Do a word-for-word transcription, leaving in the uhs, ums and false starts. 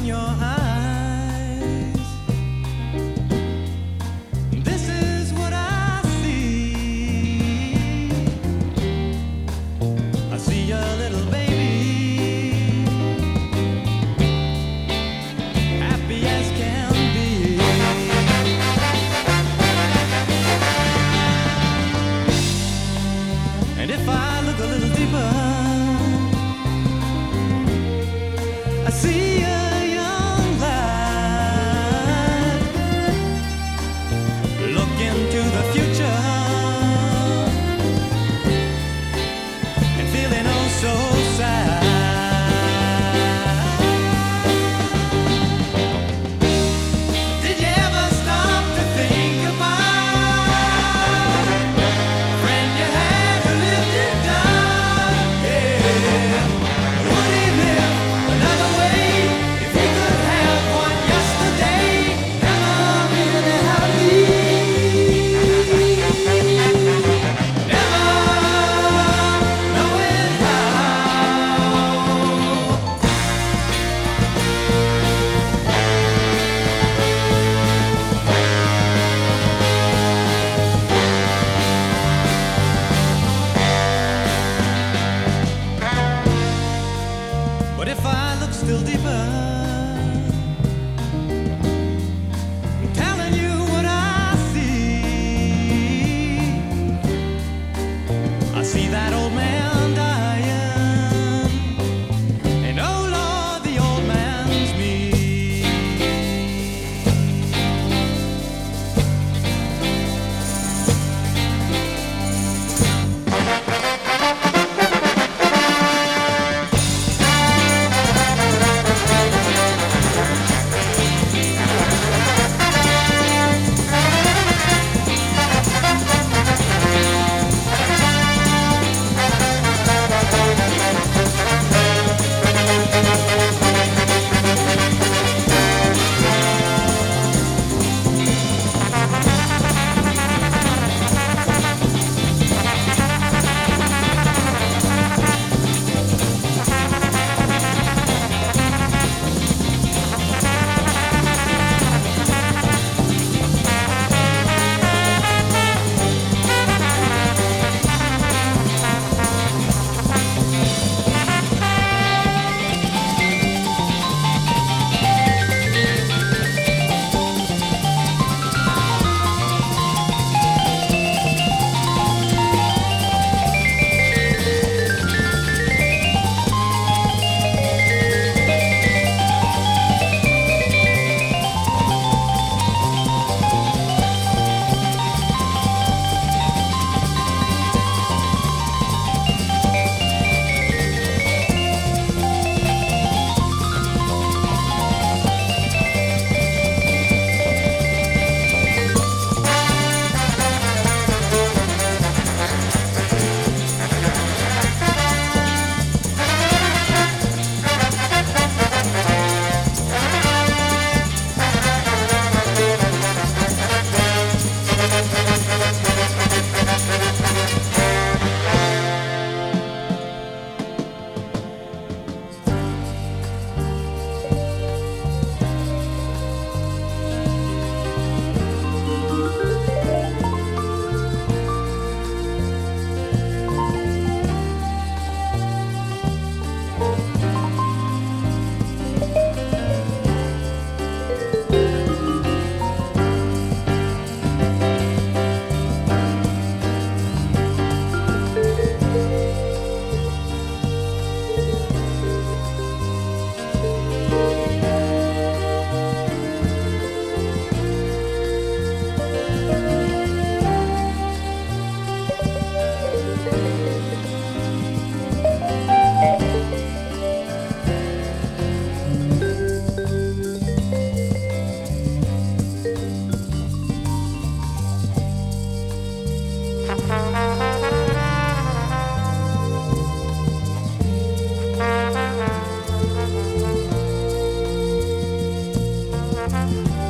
your eyes. This is what I see. I see a little baby, happy as can be. And if I look a little deeper, I see a young lad. Look into the future and feeling oh so sad. Did you ever stop to think about friend you had who lived it down? Yeah. Would he live another way if he could have one yesterday? Never really happy. Never knowing how. But if I look still deeper, I'm telling you what I see. I see that old man dying, and oh Lord, the old man's me. Thank you.